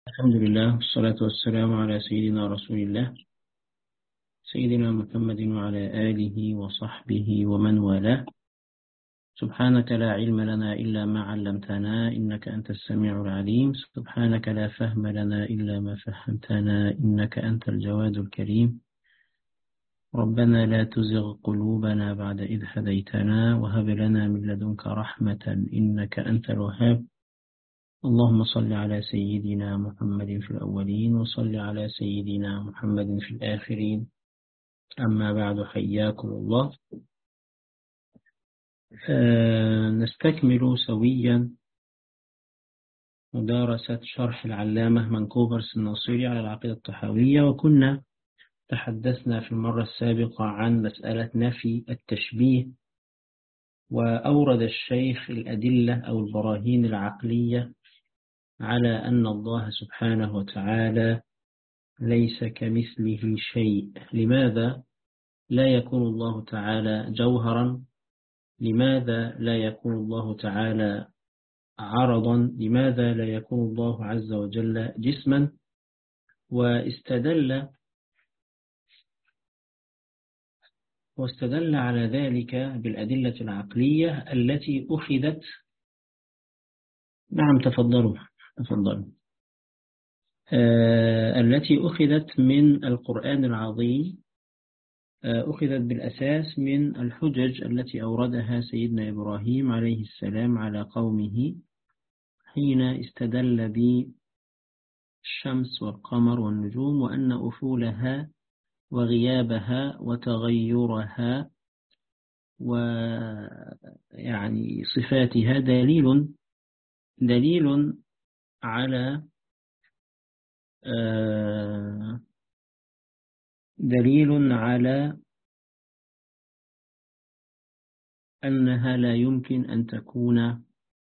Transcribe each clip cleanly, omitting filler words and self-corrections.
الحمد لله والصلاة والسلام على سيدنا رسول الله سيدنا محمد وعلى آله وصحبه ومن والاه. سبحانك لا علم لنا إلا ما علمتنا إنك أنت السميع العليم. سبحانك لا فهم لنا إلا ما فهمتنا إنك أنت الجواد الكريم. ربنا لا تزغ قلوبنا بعد إذ هديتنا وهب لنا من لدنك رحمة إنك أنت الوهاب. اللهم صل على سيدنا محمد في الأولين وصل على سيدنا محمد في الآخرين. أما بعد، حياكم الله. نستكمل سويا مدارسة شرح العلامة منكوبرس الناصري على العقيدة الطحاوية، وكنا تحدثنا في المرة السابقة عن مسألة نفي التشبيه، وأورد الشيخ الأدلة أو البراهين العقلية على أن الله سبحانه وتعالى ليس كمثله شيء. لماذا لا يكون الله تعالى جوهرا؟ لماذا لا يكون الله تعالى عرضا؟ لماذا لا يكون الله عز وجل جسما؟ واستدل على ذلك بالأدلة العقلية التي أخذت. نعم، تفضلوا. التي أخذت من القرآن العظيم، أخذت بالأساس من الحجج التي أوردها سيدنا إبراهيم عليه السلام على قومه حين استدل بالشمس والقمر والنجوم، وأن أفولها وغيابها وتغيرها ويعني صفاتها دليل على أنها لا يمكن أن تكون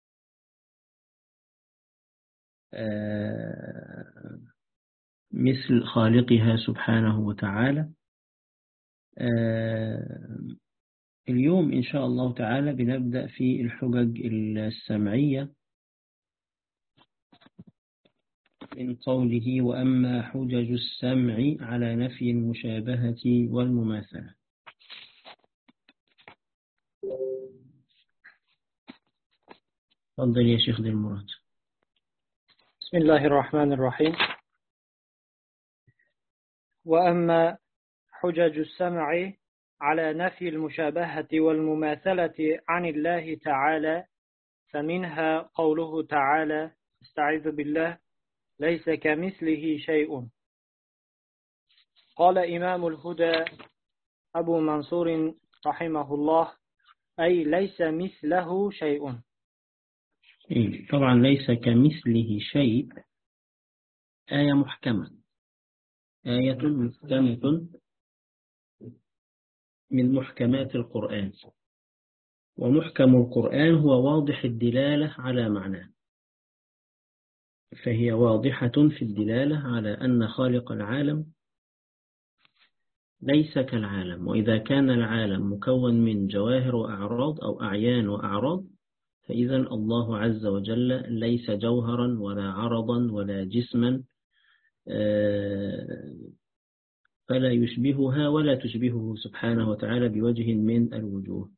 مثل خالقها سبحانه وتعالى. اليوم إن شاء الله تعالى بنبدأ في الحجج السمعية من قوله: وأما حجج السمع على نفي المشابهة والمماثلة. تفضل يا شيخ ذي المراد. بسم الله الرحمن الرحيم. وأما حجج السمع على نفي المشابهة والمماثلة عن الله تعالى فمنها قوله تعالى: استعيذ بالله: ليس كمثله شيء. قال إمام الهدى أبو منصور رحمه الله: أي ليس مثله شيء. طبعا ليس كمثله شيء آية محكمة من محكمات القرآن، ومحكم القرآن هو واضح الدلالة على معناه، فهي واضحة في الدلالة على أن خالق العالم ليس كالعالم. وإذا كان العالم مكون من جواهر وأعراض أو أعيان وأعراض، فإذا الله عز وجل ليس جوهرا ولا عرضا ولا جسما، فلا يشبهها ولا تشبهه سبحانه وتعالى بوجه من الوجوه.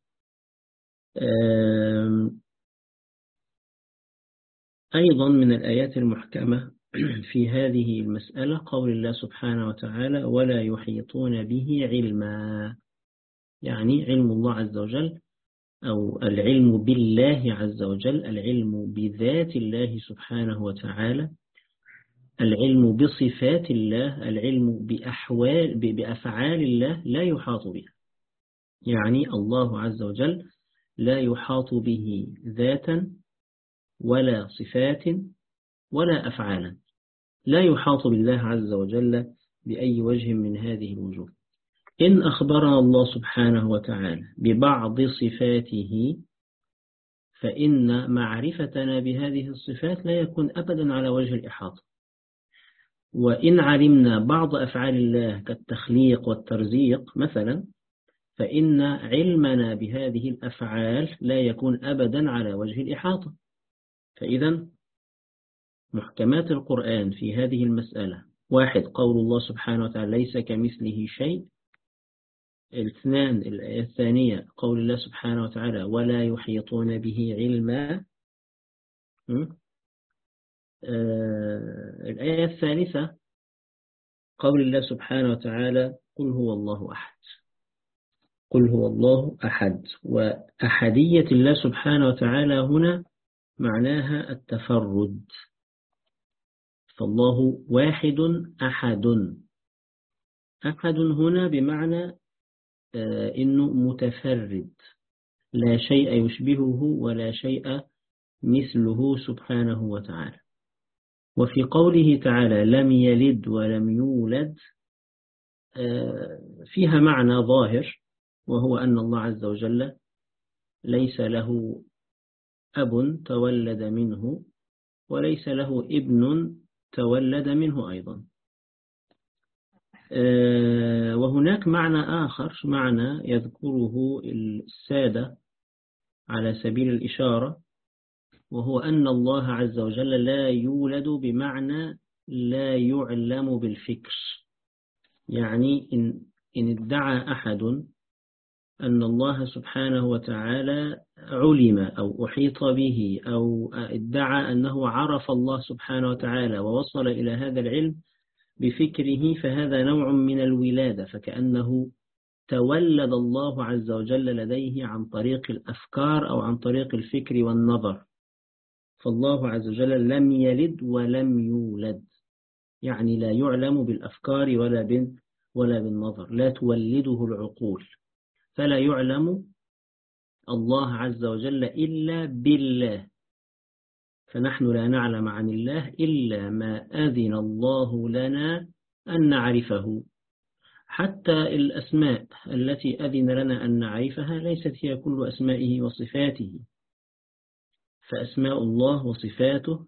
أيضا من الآيات المحكمة في هذه المسألة قول الله سبحانه وتعالى: ولا يحيطون به علما. يعني علم الله عز وجل أو العلم بالله عز وجل، العلم بذات الله سبحانه وتعالى، العلم بصفات الله، العلم بأفعال الله لا يحاط بها. يعني الله عز وجل لا يحاط به ذاتا ولا صفات ولا أفعالا، لا يحاط بالله عز وجل بأي وجه من هذه الوجوه. إن أخبرنا الله سبحانه وتعالى ببعض صفاته، فإن معرفتنا بهذه الصفات لا يكون أبدا على وجه الإحاطة. وإن علمنا بعض أفعال الله كالتخليق والترزيق مثلا، فإن علمنا بهذه الأفعال لا يكون أبدا على وجه الإحاطة. فإذا محكمات القرآن في هذه المسألة: واحد، قول الله سبحانه وتعالى ليس كمثله شيء. الاثنان، الآية الثانية قول الله سبحانه وتعالى ولا يحيطون به علما. الآية الثالثة قول الله سبحانه وتعالى قل هو الله أحد. قل هو الله أحد. وأحدية الله سبحانه وتعالى هنا معناها التفرد، فالله واحد أحد. أحد هنا بمعنى إنه متفرد، لا شيء يشبهه ولا شيء مثله سبحانه وتعالى. وفي قوله تعالى لم يلد ولم يولد فيها معنى ظاهر، وهو أن الله عز وجل ليس له أب تولد منه وليس له ابن تولد منه أيضا. وهناك معنى آخر، معنى يذكره السادة على سبيل الإشارة، وهو أن الله عز وجل لا يولد بمعنى لا يعلم بالفكر. يعني إن ادعى أحد أن الله سبحانه وتعالى علم أو أحيط به أو ادعى أنه عرف الله سبحانه وتعالى ووصل إلى هذا العلم بفكره، فهذا نوع من الولادة، فكأنه تولد الله عز وجل لديه عن طريق الأفكار أو عن طريق الفكر والنظر. فالله عز وجل لم يلد ولم يولد، يعني لا يعلم بالأفكار ولا بالنظر، لا تولده العقول، فلا يعلم الله عز وجل إلا بالله. فنحن لا نعلم عن الله إلا ما أذن الله لنا أن نعرفه. حتى الأسماء التي أذن لنا أن نعرفها ليست هي كل أسمائه وصفاته، فأسماء الله وصفاته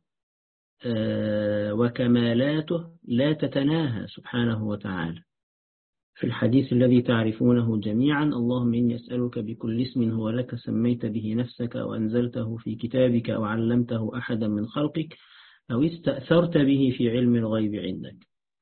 وكمالاته لا تتناهى سبحانه وتعالى. في الحديث الذي تعرفونه جميعا: اللهم إني أسألك بكل اسم هو لك سميت به نفسك أو أنزلته في كتابك أو علمته أحدا من خلقك أو استأثرت به في علم الغيب عندك.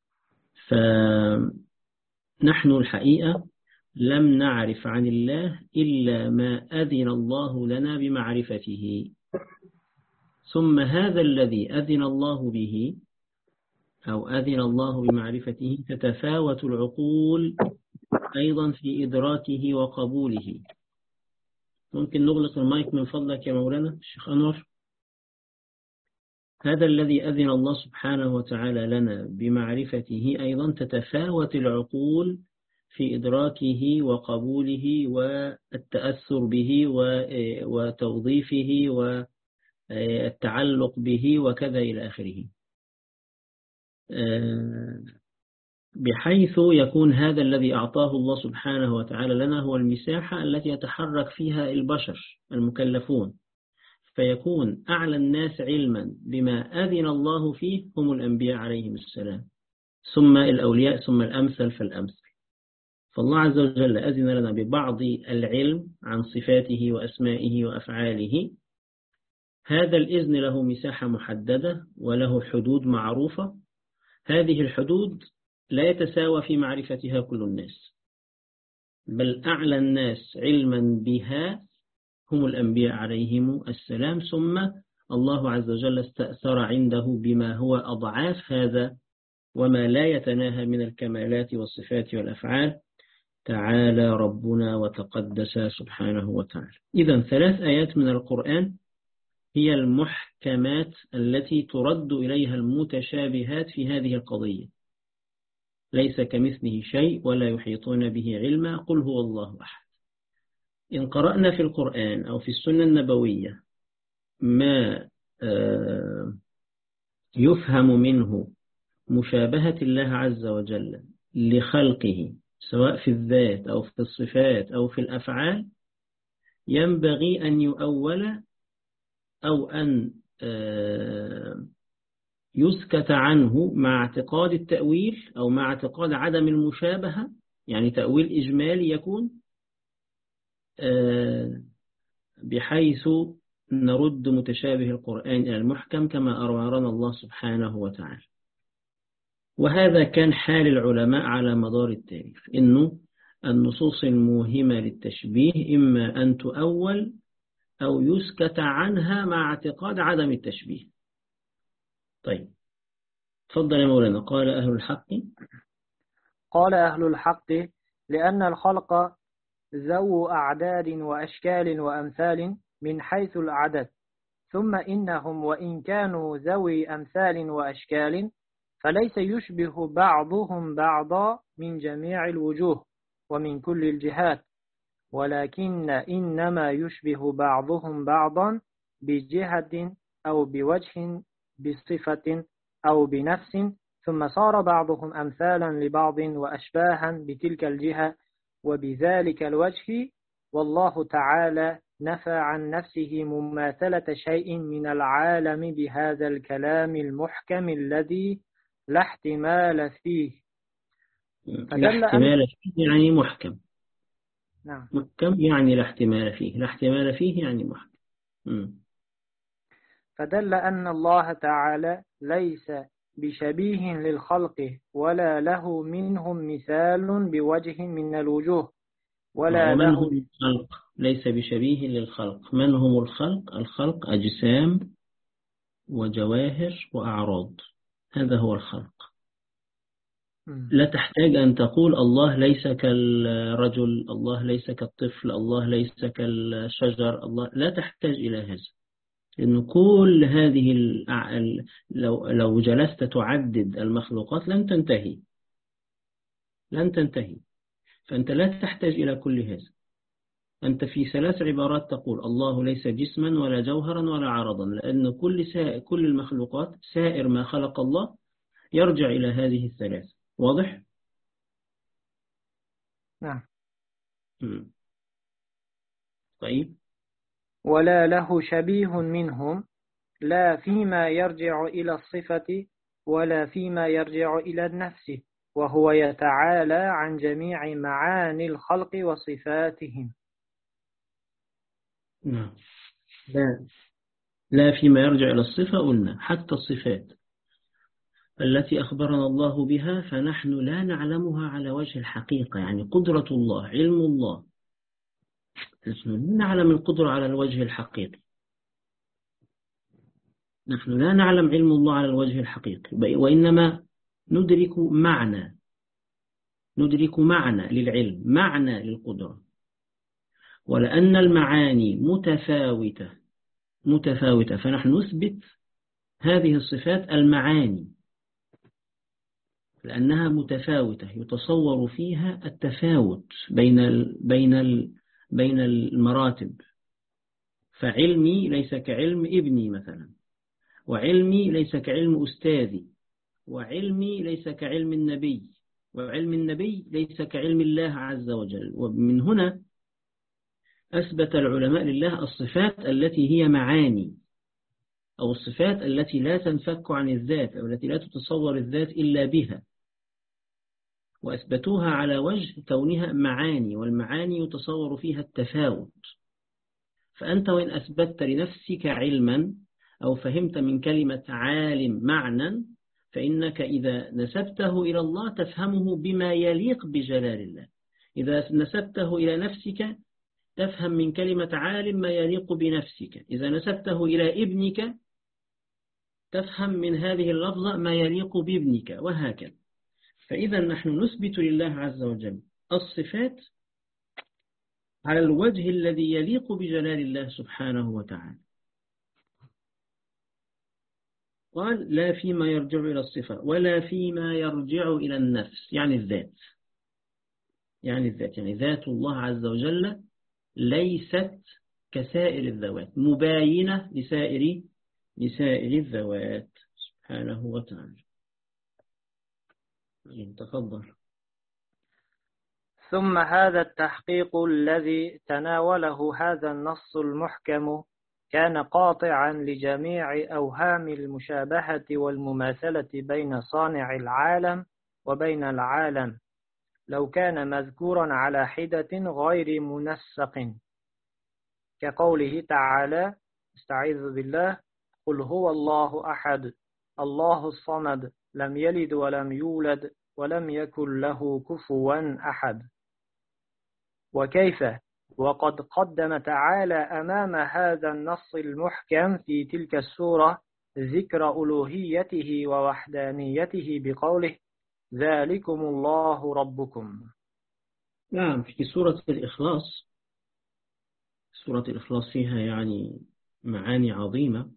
فنحن الحقيقة لم نعرف عن الله إلا ما أذن الله لنا بمعرفته، ثم هذا الذي أذن الله به أو أذن الله بمعرفته تتفاوت العقول أيضا في إدراكه وقبوله. ممكن نغلق المايك من فضلك يا مولانا الشيخ أنور؟ هذا الذي أذن الله سبحانه وتعالى لنا بمعرفته أيضا تتفاوت العقول في إدراكه وقبوله والتأثر به وتوظيفه والتعلق به وكذا إلى آخره، بحيث يكون هذا الذي أعطاه الله سبحانه وتعالى لنا هو المساحة التي يتحرك فيها البشر المكلفون، فيكون أعلى الناس علما بما أذن الله فيه هم الأنبياء عليهم السلام، ثم الأولياء، ثم الأمثل فالأمثل. فالله عز وجل أذن لنا ببعض العلم عن صفاته وأسمائه وأفعاله. هذا الإذن له مساحة محددة وله حدود معروفة. هذه الحدود لا يتساوى في معرفتها كل الناس، بل أعلى الناس علما بها هم الأنبياء عليهم السلام، ثم الله عز وجل استأثر عنده بما هو أضعاف هذا وما لا يتناهى من الكمالات والصفات والأفعال. تعالى ربنا وتقدس سبحانه وتعالى. إذن 3 آيات من القرآن هي المحكمات التي ترد إليها المتشابهات في هذه القضية: ليس كمثله شيء ولا يحيطون به علما قل هو الله أحد. إن قرأنا في القرآن أو في السنة النبوية ما يفهم منه مشابهة الله عز وجل لخلقه سواء في الذات أو في الصفات أو في الأفعال، ينبغي أن يؤول أو أن يسكت عنه مع اعتقاد التأويل أو مع اعتقاد عدم المشابهة، يعني تأويل إجمالي يكون، بحيث نرد متشابه القرآن إلى المحكم كما أمرنا الله سبحانه وتعالى. وهذا كان حال العلماء على مدار التاريخ، إنه النصوص الموهمة للتشبيه إما أن تؤول أو يسكت عنها مع اعتقاد عدم التشبيه. طيب تفضل يا مولانا. قال أهل الحق قال أهل الحق لأن الخلق ذو أعداد وأشكال وأمثال من حيث العدد، ثم إنهم وإن كانوا ذوي أمثال وأشكال فليس يشبه بعضهم بعضا من جميع الوجوه ومن كل الجهات، ولكن إنما يشبه بعضهم بعضا بجهة أو بوجه بصفة أو بنفس، ثم صار بعضهم أمثالا لبعض وأشباها بتلك الجهة وبذلك الوجه، والله تعالى نفى عن نفسه مماثلة شيء من العالم بهذا الكلام المحكم الذي لا احتمال فيه. لا احتمال فيه يعني محكم. نعم. محكم يعني لا احتمال فيه، لا احتمال فيه يعني محكم. فدل أن الله تعالى ليس بشبيه للخلق ولا له منهم مثال بوجه من الوجوه ولا ومن له. هم الخلق؟ ليس بشبيه للخلق. من هم الخلق؟ الخلق أجسام وجواهر وأعراض، هذا هو الخلق. لا تحتاج أن تقول الله ليس كالرجل، الله ليس كالطفل، الله ليس كالشجر، الله لا تحتاج إلى هذا، لأن كل هذه لو جلست تعدد المخلوقات لن تنتهي، لن تنتهي. فأنت لا تحتاج إلى كل هذا. أنت في 3 عبارات تقول الله ليس جسما ولا جوهرا ولا عرضا، لأن كل المخلوقات سائر ما خلق الله يرجع إلى هذه ال3. واضح؟ نعم. طيب. ولا له شبيه منهم، لا فيما يرجع إلى الصفة ولا فيما يرجع إلى النفس، وهو يتعالى عن جميع معاني الخلق وصفاتهم. نعم. لا فيما يرجع إلى الصفة قلنا، حتى الصفات التي أخبرنا الله بها فنحن لا نعلمها على وجه الحقيقة، يعني قدرة الله، علم الله، نحن لا نعلم القدرة على الوجه الحقيقي، نحن لا نعلم علم الله على الوجه الحقيقي، وإنما ندرك معنى للعلم، معنى للقدرة. ولأن المعاني متفاوتة فنحن نثبت هذه الصفات المعاني لأنها متفاوتة، يتصور فيها التفاوت بين المراتب. فعلمي ليس كعلم ابني مثلا، وعلمي ليس كعلم أستاذي، وعلمي ليس كعلم النبي، وعلم النبي ليس كعلم الله عز وجل. ومن هنا أثبت العلماء لله الصفات التي هي معاني، أو الصفات التي لا تنفك عن الذات، أو التي لا تتصور الذات إلا بها، وأثبتوها على وجه كونها معاني، والمعاني يتصور فيها التفاوت. فأنت وإن أثبتت لنفسك علما أو فهمت من كلمة عالم معنى، فإنك إذا نسبته إلى الله تفهمه بما يليق بجلال الله. إذا نسبته إلى نفسك تفهم من كلمة عالم ما يليق بنفسك. إذا نسبته إلى ابنك تفهم من هذه اللفظة ما يليق بابنك، وهكذا. فإذا نحن نثبت لله عز وجل الصفات على الوجه الذي يليق بجلال الله سبحانه وتعالى. قال لا فيما يرجع إلى الصفة ولا فيما يرجع إلى النفس، يعني الذات، يعني ذات الله عز وجل ليست كسائر الذوات، مباينة لسائر الذوات سبحانه وتعالى. تفضل. ثم هذا التحقيق الذي تناوله هذا النص المحكم كان قاطعا لجميع أوهام المشابهة والمماثلة بين صانع العالم وبين العالم، لو كان مذكورا على حدة غير منسق، كقوله تعالى استعيذ بالله: قل هو الله أحد الله الصمد لم يلد ولم يولد ولم يكن له كفوا أحد. وكيف وقد قدم تعالى أمام هذا النص المحكم في تلك السورة ذكر ألوهيته ووحدانيته بقوله: ذلكم الله ربكم. نعم، في سورة الإخلاص، سورة الإخلاص فيها يعني معاني عظيمة،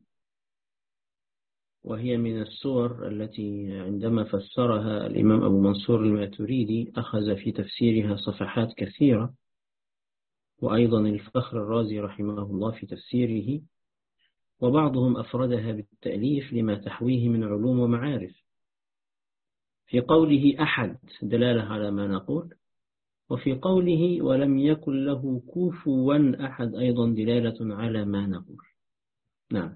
وهي من السور التي عندما فسرها الإمام أبو منصور الماتريدي أخذ في تفسيرها صفحات كثيرة، وأيضا الفخر الرازي رحمه الله في تفسيره، وبعضهم أفردها بالتأليف لما تحويه من علوم ومعارف. في قوله أحد دلالة على ما نقول، وفي قوله ولم يكن له كفوا أحد أيضا دلالة على ما نقول. نعم.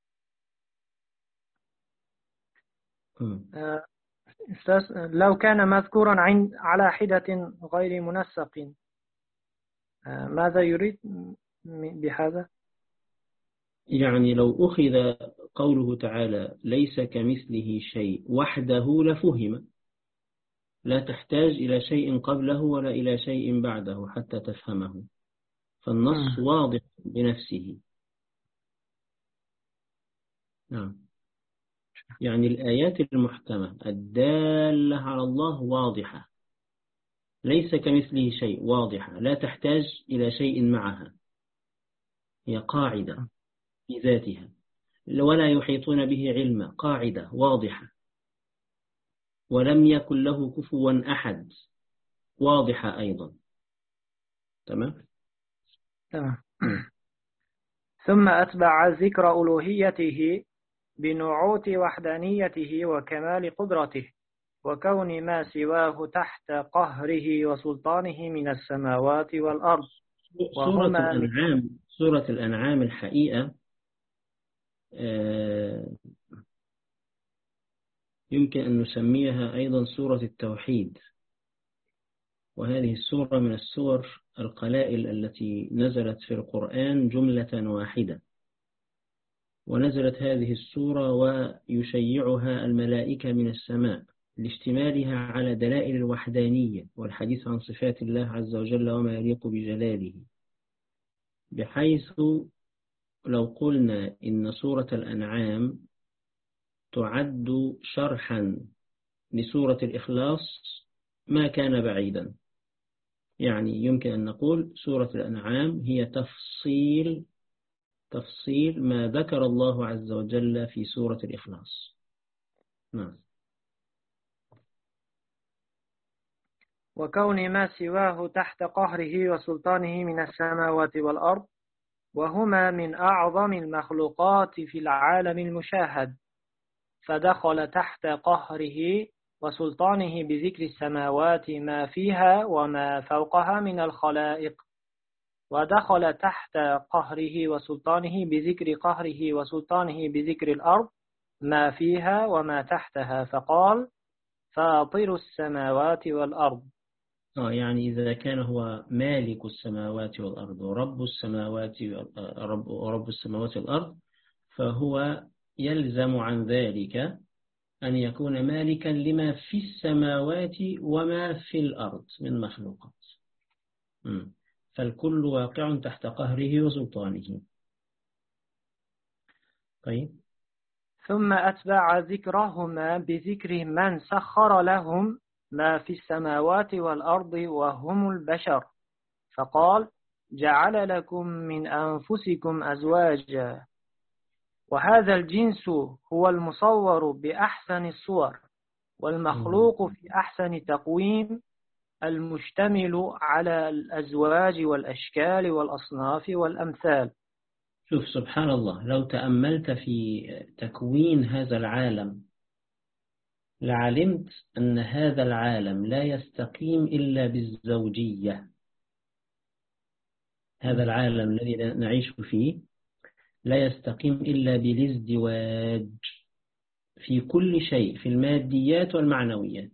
لو كان مذكورا على حدة غير منسق، ماذا يريد بهذا؟ يعني لو أخذ قوله تعالى ليس كمثله شيء وحده لفهم، لا تحتاج إلى شيء قبله ولا إلى شيء بعده حتى تفهمه، فالنص واضح بنفسه. نعم، يعني الآيات المحكمة الدالة على الله واضحة، ليس كمثله شيء واضحة، لا تحتاج إلى شيء معها، هي قاعدة في ذاتها. ولا يحيطون به علما، قاعدة واضحة. ولم يكن له كفوا أحد، واضحة أيضا. تمام. ثم أتبع ذكر ألوهيته بنعوت وحدانيته وكمال قدرته وكون ما سواه تحت قهره وسلطانه من السماوات والأرض. سورة الأنعام الحقيقة يمكن أن نسميها أيضا سورة التوحيد، وهذه السورة من السور القلائل التي نزلت في القرآن جملة واحدة. ونزلت هذه السورة ويشيعها الملائكة من السماء لاشتمالها على دلائل الوحدانية والحديث عن صفات الله عز وجل وما يليق بجلاله، بحيث لو قلنا إن سورة الأنعام تعد شرحا لسورة الإخلاص ما كان بعيدا. يعني يمكن أن نقول سورة الأنعام هي تفصيل ما ذكر الله عز وجل في سورة الإخلاص. نعم. وكون ما سواه تحت قهره وسلطانه من السماوات والأرض، وهما من أعظم المخلوقات في العالم المشاهد، فدخل تحت قهره وسلطانه بذكر السماوات ما فيها وما فوقها من الخلائق، ودخل تحت قهره وسلطانه بذكر قهره وسلطانه بذكر الأرض ما فيها وما تحتها، فقال: فاطر السماوات والأرض. يعني إذا كان هو مالك السماوات والأرض ورب السماوات والأرض، فهو يلزم عن ذلك أن يكون مالكا لما في السماوات وما في الأرض من مخلوقات، فالكل واقع تحت قهره وسلطانه. طيب. ثم أتبع ذكرهما بذكر من سخر لهم ما في السماوات والأرض وهم البشر، فقال: جعل لكم من أنفسكم أزواجا. وهذا الجنس هو المصور بأحسن الصور والمخلوق في أحسن تقويم، المشتمل على الأزواج والأشكال والأصناف والأمثال. شوف سبحان الله، لو تأملت في تكوين هذا العالم لعلمت أن هذا العالم لا يستقيم إلا بالزوجية. هذا العالم الذي نعيش فيه لا يستقيم إلا بالازدواج في كل شيء، في الماديات والمعنويات.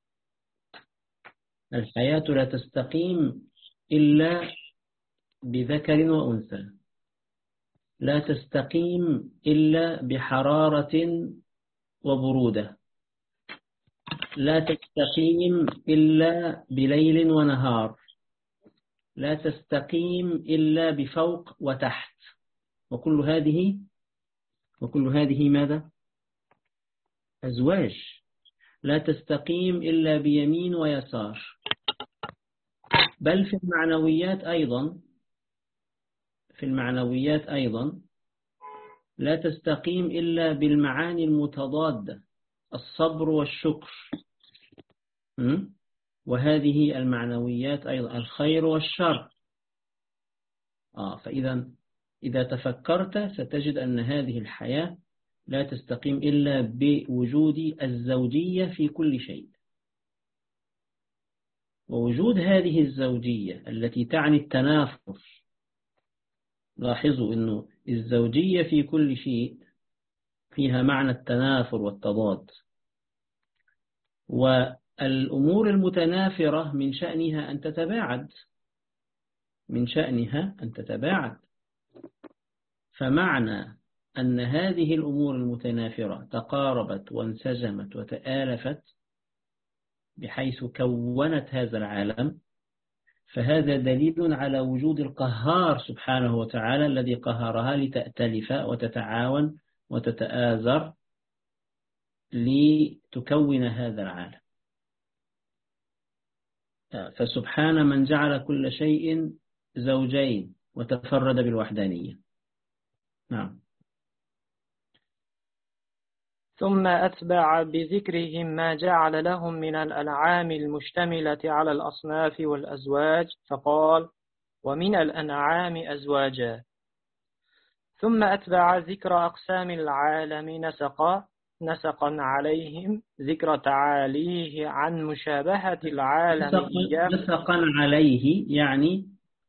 الحياة لا تستقيم إلا بذكر وأنثى. لا تستقيم إلا بحرارة وبرودة، لا تستقيم إلا بليل ونهار، لا تستقيم إلا بفوق وتحت، وكل هذه ماذا؟ أزواج. لا تستقيم إلا بيمين ويسار، بل في المعنويات أيضا لا تستقيم إلا بالمعاني المتضادة، الصبر والشكر. وهذه المعنويات أيضا الخير والشر. إذا تفكرت ستجد أن هذه الحياة لا تستقيم إلا بوجود الزوجية في كل شيء، ووجود هذه الزوجية التي تعني التنافر. لاحظوا أنه الزوجية في كل شيء فيها معنى التنافر والتضاد، والأمور المتنافرة من شأنها أن تتباعد. فمعنى أن هذه الأمور المتنافرة تقاربت وانسجمت وتآلفت بحيث كونت هذا العالم، فهذا دليل على وجود القهار سبحانه وتعالى الذي قهرها لتأتلف وتتعاون وتتآزر لتكون هذا العالم. فسبحان من جعل كل شيء زوجين وتفرد بالوحدانية. نعم. ثم أتبع بذكرهم ما جعل لهم من الأنعام المشتملة على الأصناف والأزواج، فقال: ومن الأنعام أزواجا. ثم أتبع ذكر أقسام العالم نسقا عليهم ذكر تعاليه عن مشابهة العالم إياه. نسقا عليه يعني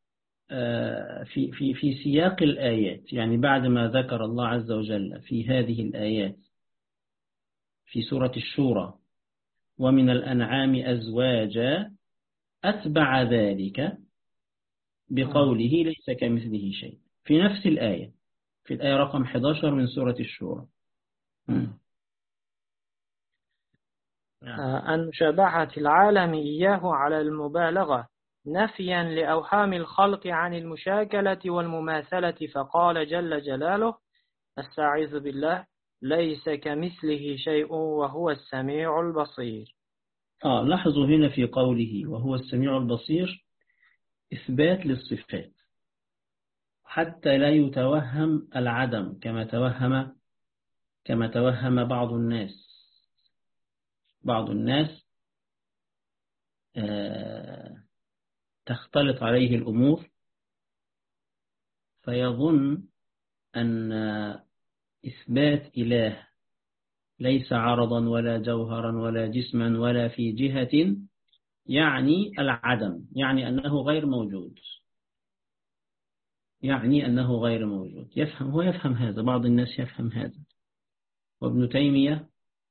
في سياق الآيات، يعني بعد ما ذكر الله عز وجل في هذه الآيات في سورة الشورى ومن الأنعام أزواجا، أتبع ذلك بقوله ليس كمثله شيء في نفس الآية، في الآية رقم 11 من سورة الشورى. عن مشابهة العالم إياه على المبالغة نفيا لأوهام الخلق عن المشاكلة والمماثلة، فقال جل جلاله: استعيذ بالله: ليس كمثله شيء وهو السميع البصير. لاحظوا هنا في قوله وهو السميع البصير إثبات للصفات حتى لا يتوهم العدم كما توهم بعض الناس تختلط عليه الأمور فيظن أن إثبات إله ليس عرضا ولا جوهرا ولا جسما ولا في جهة يعني العدم، يعني أنه غير موجود، يفهم هذا، بعض الناس يفهم هذا. وابن تيمية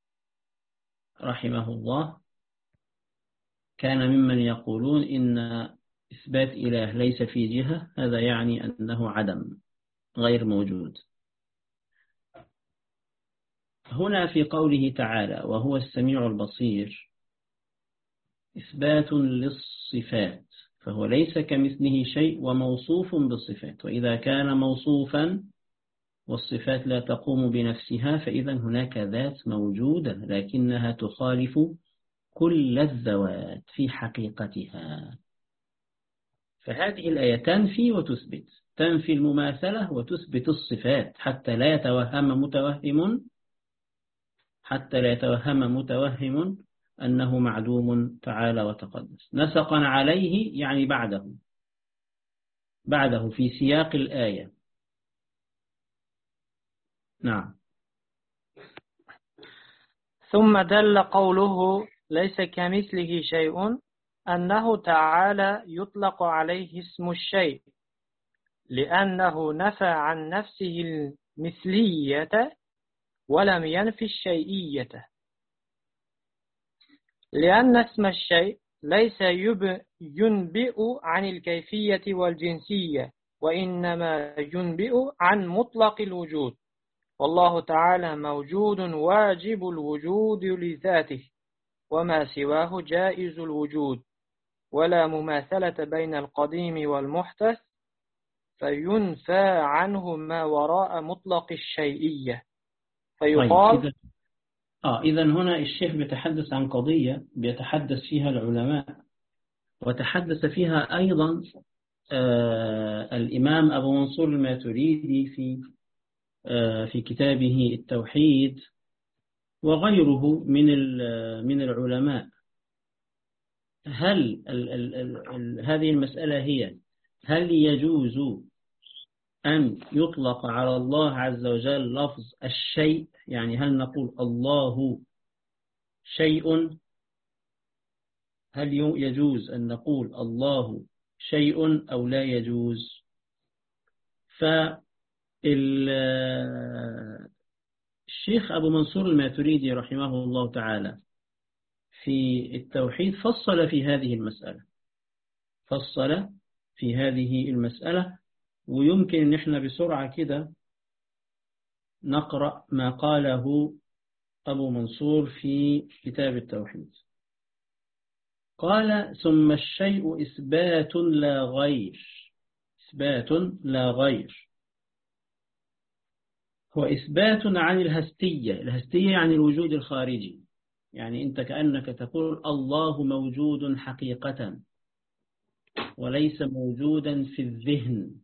رحمه الله كان ممن يقولون إن إثبات إله ليس في جهة هذا يعني أنه عدم غير موجود. هنا في قوله تعالى وهو السميع البصير إثبات للصفات، فهو ليس كمثله شيء وموصوف بالصفات، وإذا كان موصوفا والصفات لا تقوم بنفسها فإذا هناك ذات موجودة لكنها تخالف كل الذوات في حقيقتها. فهذه الآية تنفي وتثبت، تنفي المماثلة وتثبت الصفات حتى لا يتوهم متوهم أنه معدوم تعالى وتقدس. نسقا عليه يعني بعده في سياق الآية. نعم. ثم دل قوله ليس كمثله شيء أنه تعالى يطلق عليه اسم الشيء، لأنه نفى عن نفسه المثلية ولم ينفي الشيئية، لأن اسم الشيء ليس ينبئ عن الكيفية والجنسية وإنما ينبئ عن مطلق الوجود، والله تعالى موجود واجب الوجود لذاته، وما سواه جائز الوجود، ولا مماثلة بين القديم والمحدث، فينفى عنه ما وراء مطلق الشيئية، فيقال طيب إذا هنا الشيخ بيتحدث عن قضية بيتحدث فيها العلماء، وتحدث فيها أيضا الإمام أبو منصور الماتريدي في كتابه التوحيد، وغيره من العلماء. هل هذه المسألة هي هل يجوز أن يطلق على الله عز وجل لفظ الشيء؟ يعني هل نقول الله شيء؟ هل يجوز أن نقول الله شيء أو لا يجوز؟ الشيخ أبو منصور الماتريدي رحمه الله تعالى في التوحيد فصل في هذه المسألة، ويمكن أن احنا بسرعة كده نقرأ ما قاله أبو منصور في كتاب التوحيد. قال: ثم الشيء إثبات لا غير، هو إثبات عن الهستية يعني الوجود الخارجي. يعني أنت كأنك تقول الله موجود حقيقة وليس موجودا في الذهن.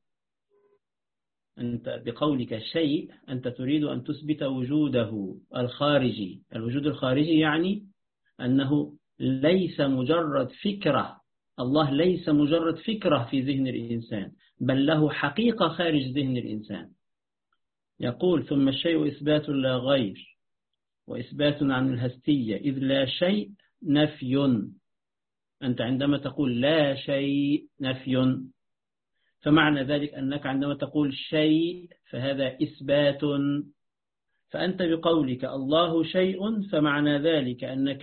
أنت بقولك شيء أنت تريد أن تثبت وجوده الخارجي. الوجود الخارجي يعني أنه ليس مجرد فكرة، الله ليس مجرد فكرة في ذهن الإنسان، بل له حقيقة خارج ذهن الإنسان. يقول: ثم الشيء إثبات لا غير، وإثبات عن الهستية، إذ لا شيء نفي. أنت عندما تقول لا شيء نفي، فمعنى ذلك أنك عندما تقول شيء فهذا إثبات. فأنت بقولك الله شيء فمعنى ذلك أنك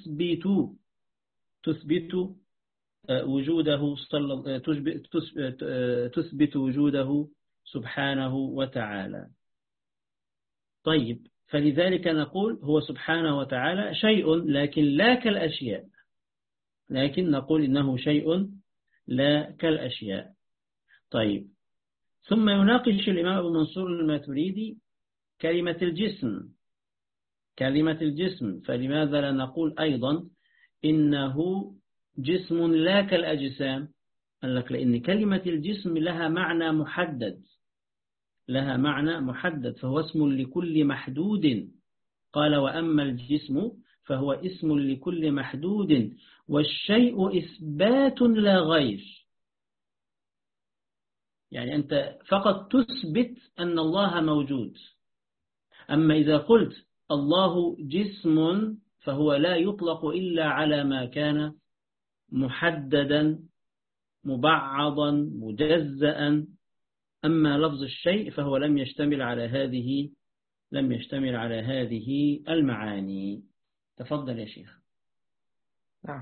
تثبت وجوده تثبت وجوده سبحانه وتعالى. طيب، فلذلك نقول هو سبحانه وتعالى شيء لكن لا كالأشياء، لكن نقول إنه شيء لا كالأشياء. طيب، ثم يناقش الإمام أبو منصور الماتريدي كلمة الجسم. فلماذا لا نقول أيضا إنه جسم لا كالأجسام؟ قال لك لأن كلمة الجسم لها معنى محدد، فهو اسم لكل محدود. قال: وأما الجسم فهو اسم لكل محدود، والشيء إثبات لا غير. يعني أنت فقط تثبت أن الله موجود. أما إذا قلت الله جسم فهو لا يطلق إلا على ما كان محددا مبعضا مجزأ. أما لفظ الشيء فهو لم يشتمل على هذه المعاني. تفضل يا شيخ. نعم.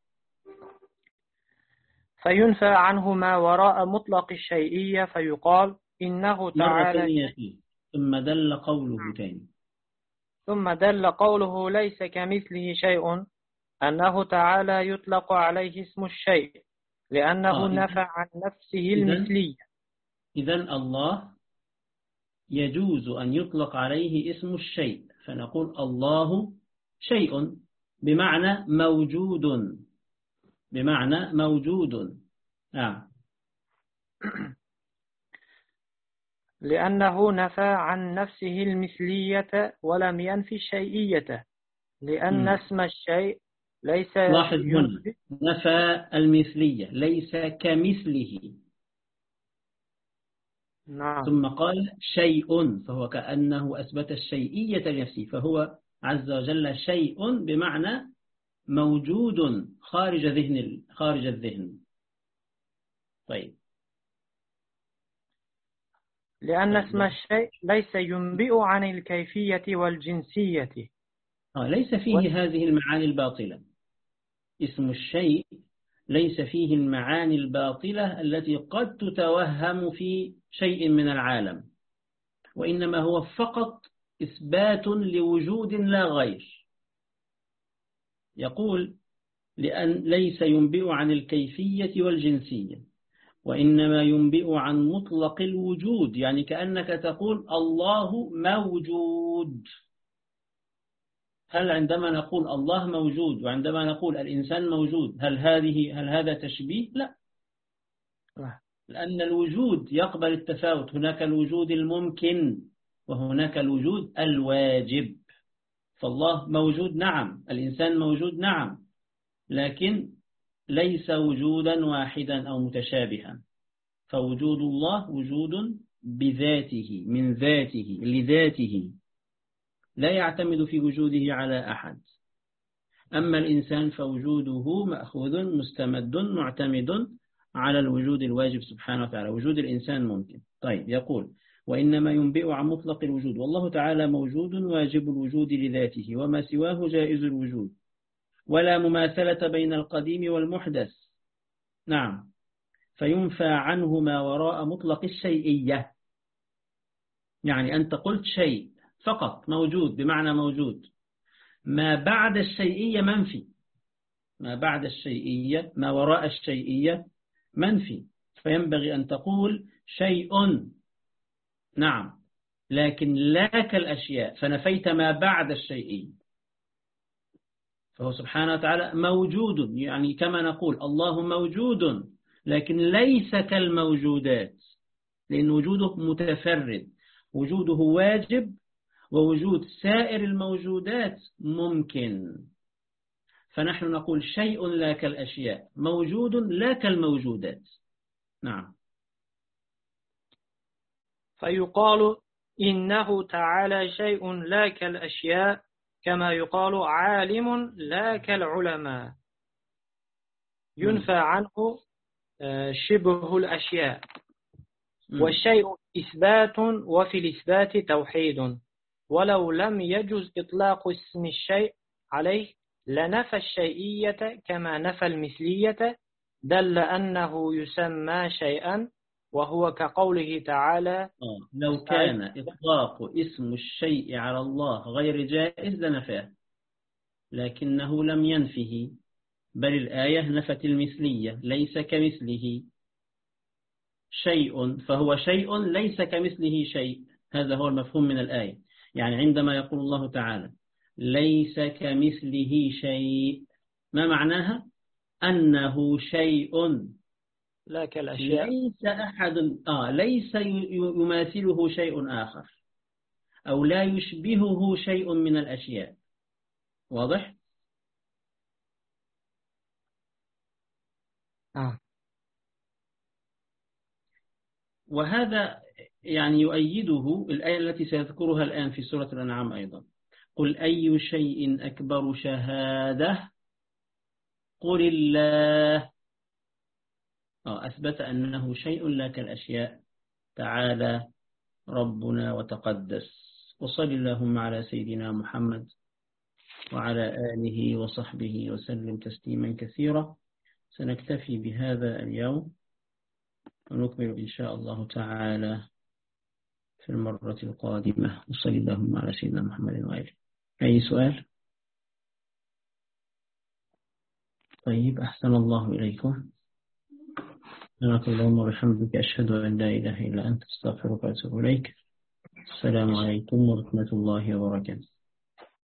فينفى عنه ما وراء مطلق الشيئية، فيقال إنه تعالى ثم دل قوله تاني. ثم دل قوله ليس كمثله شيء أنه تعالى يطلق عليه اسم الشيء لأنه نفى عن نفسه المثلية. إذن الله يجوز أن يطلق عليه اسم الشيء، فنقول الله شيء بمعنى موجود. لأنه نفى عن نفسه المثلية ولم ينفي الشيئية، لأن اسم الشيء ليس. لاحظ هنا نفى المثلية، ليس كمثله. نعم. ثم قال شيء، فهو كأنه أثبت الشيئية لنفسه، فهو عز وجل شيء بمعنى موجود خارج الذهن. طيب، لأن اسم الشيء ليس ينبئ عن الكيفية والجنسية. ليس فيه هذه المعاني الباطلة. اسم الشيء ليس فيه المعاني الباطلة التي قد تتوهم في شيء من العالم، وإنما هو فقط إثبات لوجود لا غير. يقول لأن ليس ينبئ عن الكيفية والجنسية، وإنما ينبئ عن مطلق الوجود، يعني كأنك تقول الله موجود. هل عندما نقول الله موجود وعندما نقول الإنسان موجود هل هذا تشبيه؟ لا، لأن الوجود يقبل التفاوت. هناك الوجود الممكن وهناك الوجود الواجب. فالله موجود نعم، الإنسان موجود نعم، لكن ليس وجودا واحدا أو متشابها. فوجود الله وجود بذاته، من ذاته لذاته، لا يعتمد في وجوده على أحد. أما الإنسان فوجوده مأخوذ مستمد معتمد على الوجود الواجب سبحانه وتعالى. وجود الإنسان ممكن. طيب، يقول وإنما ينبئ عن مطلق الوجود، والله تعالى موجود واجب الوجود لذاته، وما سواه جائز الوجود، ولا مماثلة بين القديم والمحدث. نعم، فينفى عنه ما وراء مطلق الشيئية. يعني أنت قلت شيء فقط موجود بمعنى موجود، ما بعد الشيئية منفي، ما بعد الشيئية ما وراء الشيئية منفي. فينبغي أن تقول شيء نعم، لكن لا كالأشياء، فنفيت ما بعد الشيئية. فهو سبحانه وتعالى موجود، يعني كما نقول الله موجود، لكن ليس كالموجودات، لأن وجوده متفرد، وجوده واجب، ووجود سائر الموجودات ممكن. فنحن نقول شيء لا كالأشياء، موجود لا كالموجودات. نعم. فيقال إنه تعالى شيء لا كالأشياء، كما يقال عالم لا كالعلماء. ينفى عنه شبه الأشياء. والشيء إثبات، وفي الإثبات توحيد، ولو لم يجز إطلاق اسم الشيء عليه لنفى الشيئية كما نفى المثلية، دل أنه يسمى شيئا، وهو كقوله تعالى لو كان إطلاق اسم الشيء على الله غير جائز لنفاه، لكنه لم ينفه، بل الآية نفت المثلية، ليس كمثله شيء، فهو شيء ليس كمثله شيء. هذا هو المفهوم من الآية. يعني عندما يقول الله تعالى ليس كمثله شيء، ما معناها؟ أنه شيء لا كالأشياء، ليس أحد ليس يماثله شيء آخر، أو لا يشبهه شيء من الأشياء. واضح؟ وهذا يعني يؤيده الآية التي سيذكرها الآن في سورة الأنعام أيضا. قل أي شيء أكبر شهادة قل الله. أثبت أنه شيء لا كالأشياء، تعالى ربنا وتقدس. وصل اللهم على سيدنا محمد وعلى آله وصحبه وسلم تسليما كثيرا. سنكتفي بهذا اليوم، ونكمل إن شاء الله تعالى في المرة القادمة. وصل اللهم على سيدنا محمد وآله. أي سؤال؟ طيب، أحسن الله إليكم. سبحانك اللهم وبحمدك، أشهد أن لا إله إلا أنت، أستغفرك وأتوب إليك. السلام عليكم ورحمة الله وبركاته.